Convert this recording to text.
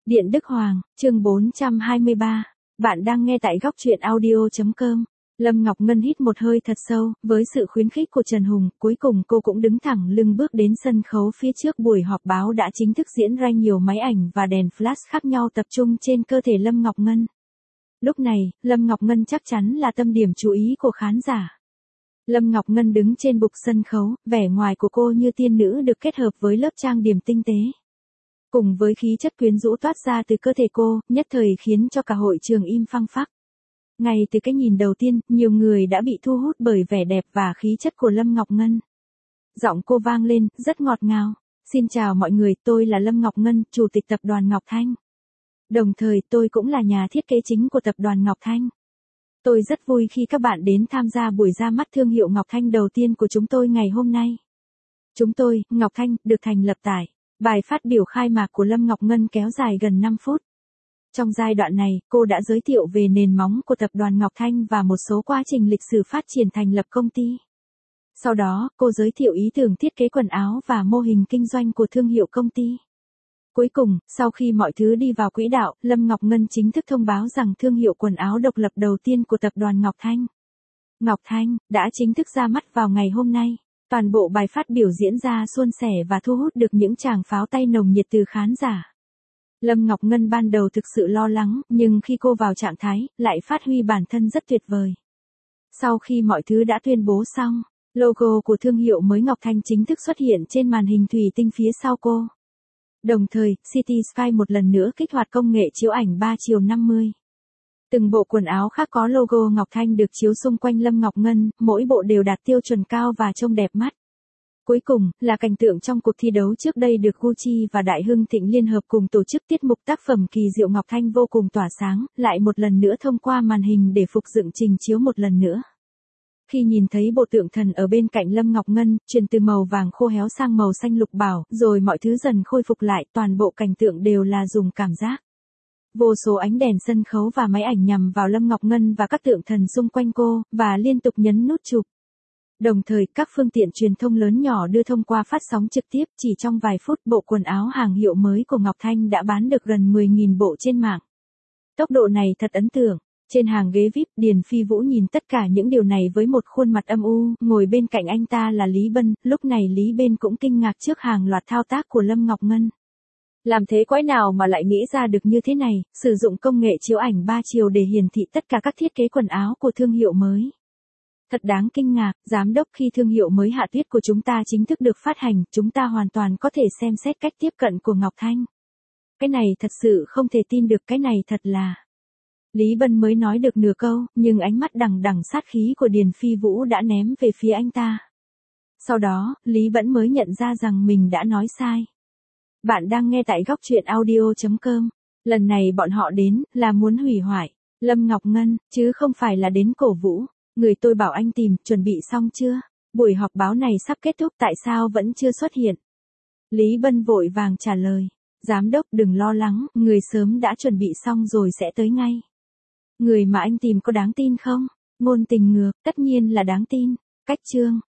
Điện Đức Hoàng, chương 423. Bạn đang nghe tại góc truyện audio.com. Lâm Ngọc Ngân hít một hơi thật sâu, với sự khuyến khích của Trần Hùng, cuối cùng cô cũng đứng thẳng lưng bước đến sân khấu phía trước. Buổi họp báo đã chính thức diễn ra, nhiều máy ảnh và đèn flash khác nhau tập trung trên cơ thể Lâm Ngọc Ngân. Lúc này, Lâm Ngọc Ngân chắc chắn là tâm điểm chú ý của khán giả. Lâm Ngọc Ngân đứng trên bục sân khấu, vẻ ngoài của cô như tiên nữ được kết hợp với lớp trang điểm tinh tế. Cùng với khí chất quyến rũ toát ra từ cơ thể cô, nhất thời khiến cho cả hội trường im phăng phắc. Ngay từ cái nhìn đầu tiên, nhiều người đã bị thu hút bởi vẻ đẹp và khí chất của Lâm Ngọc Ngân. Giọng cô vang lên, rất ngọt ngào. Xin chào mọi người, tôi là Lâm Ngọc Ngân, Chủ tịch Tập đoàn Ngọc Thanh. Đồng thời tôi cũng là nhà thiết kế chính của Tập đoàn Ngọc Thanh. Tôi rất vui khi các bạn đến tham gia buổi ra mắt thương hiệu Ngọc Thanh đầu tiên của chúng tôi ngày hôm nay. Chúng tôi, Ngọc Thanh, được thành lập tại. Bài phát biểu khai mạc của Lâm Ngọc Ngân kéo dài gần 5 phút. Trong giai đoạn này, cô đã giới thiệu về nền móng của Tập đoàn Ngọc Thanh và một số quá trình lịch sử phát triển thành lập công ty. Sau đó, cô giới thiệu ý tưởng thiết kế quần áo và mô hình kinh doanh của thương hiệu công ty. Cuối cùng, sau khi mọi thứ đi vào quỹ đạo, Lâm Ngọc Ngân chính thức thông báo rằng thương hiệu quần áo độc lập đầu tiên của Tập đoàn Ngọc Thanh, Ngọc Thanh, đã chính thức ra mắt vào ngày hôm nay. Toàn bộ bài phát biểu diễn ra suôn sẻ và thu hút được những tràng pháo tay nồng nhiệt từ khán giả. Lâm Ngọc Ngân ban đầu thực sự lo lắng, nhưng khi cô vào trạng thái, lại phát huy bản thân rất tuyệt vời. Sau khi mọi thứ đã tuyên bố xong, logo của thương hiệu mới Ngọc Thanh chính thức xuất hiện trên màn hình thủy tinh phía sau cô. Đồng thời, City Sky một lần nữa kích hoạt công nghệ chiếu ảnh 3 chiều 50. Từng bộ quần áo khác có logo Ngọc Thanh được chiếu xung quanh Lâm Ngọc Ngân, mỗi bộ đều đạt tiêu chuẩn cao và trông đẹp mắt. Cuối cùng, là cảnh tượng trong cuộc thi đấu trước đây được Gucci và Đại Hưng Thịnh liên hợp cùng tổ chức. Tiết mục tác phẩm kỳ diệu Ngọc Thanh vô cùng tỏa sáng, lại một lần nữa thông qua màn hình để phục dựng trình chiếu một lần nữa. Khi nhìn thấy bộ tượng thần ở bên cạnh Lâm Ngọc Ngân, chuyển từ màu vàng khô héo sang màu xanh lục bảo, rồi mọi thứ dần khôi phục lại, toàn bộ cảnh tượng đều là dùng cảm giác. Vô số ánh đèn sân khấu và máy ảnh nhằm vào Lâm Ngọc Ngân và các tượng thần xung quanh cô, và liên tục nhấn nút chụp. Đồng thời, các phương tiện truyền thông lớn nhỏ đưa thông qua phát sóng trực tiếp. Chỉ trong vài phút, bộ quần áo hàng hiệu mới của Ngọc Thanh đã bán được gần 10.000 bộ trên mạng. Tốc độ này thật ấn tượng. Trên hàng ghế VIP, Điền Phi Vũ nhìn tất cả những điều này với một khuôn mặt âm u. Ngồi bên cạnh anh ta là Lý Bân. Lúc này Lý Bên cũng kinh ngạc trước hàng loạt thao tác của Lâm Ngọc Ngân. Làm thế quái nào mà lại nghĩ ra được như thế này, sử dụng công nghệ chiếu ảnh 3 chiều để hiển thị tất cả các thiết kế quần áo của thương hiệu mới. Thật đáng kinh ngạc, giám đốc, khi thương hiệu mới Hạ Tuyết của chúng ta chính thức được phát hành, chúng ta hoàn toàn có thể xem xét cách tiếp cận của Ngọc Thanh. Cái này thật sự không thể tin được, cái này thật là... Lý Bân mới nói được nửa câu, nhưng ánh mắt đằng đằng sát khí của Điền Phi Vũ đã ném về phía anh ta. Sau đó, Lý Bân mới nhận ra rằng mình đã nói sai. Bạn đang nghe tại góc truyện audio.com. Lần này bọn họ đến, là muốn hủy hoại Lâm Ngọc Ngân, chứ không phải là đến cổ vũ. Người tôi bảo anh tìm, chuẩn bị xong chưa? Buổi họp báo này sắp kết thúc, tại sao vẫn chưa xuất hiện? Lý Bân vội vàng trả lời. Giám đốc đừng lo lắng, người sớm đã chuẩn bị xong rồi sẽ tới ngay. Người mà anh tìm có đáng tin không? Ngôn Tình Ngược, tất nhiên là đáng tin. Cách chương.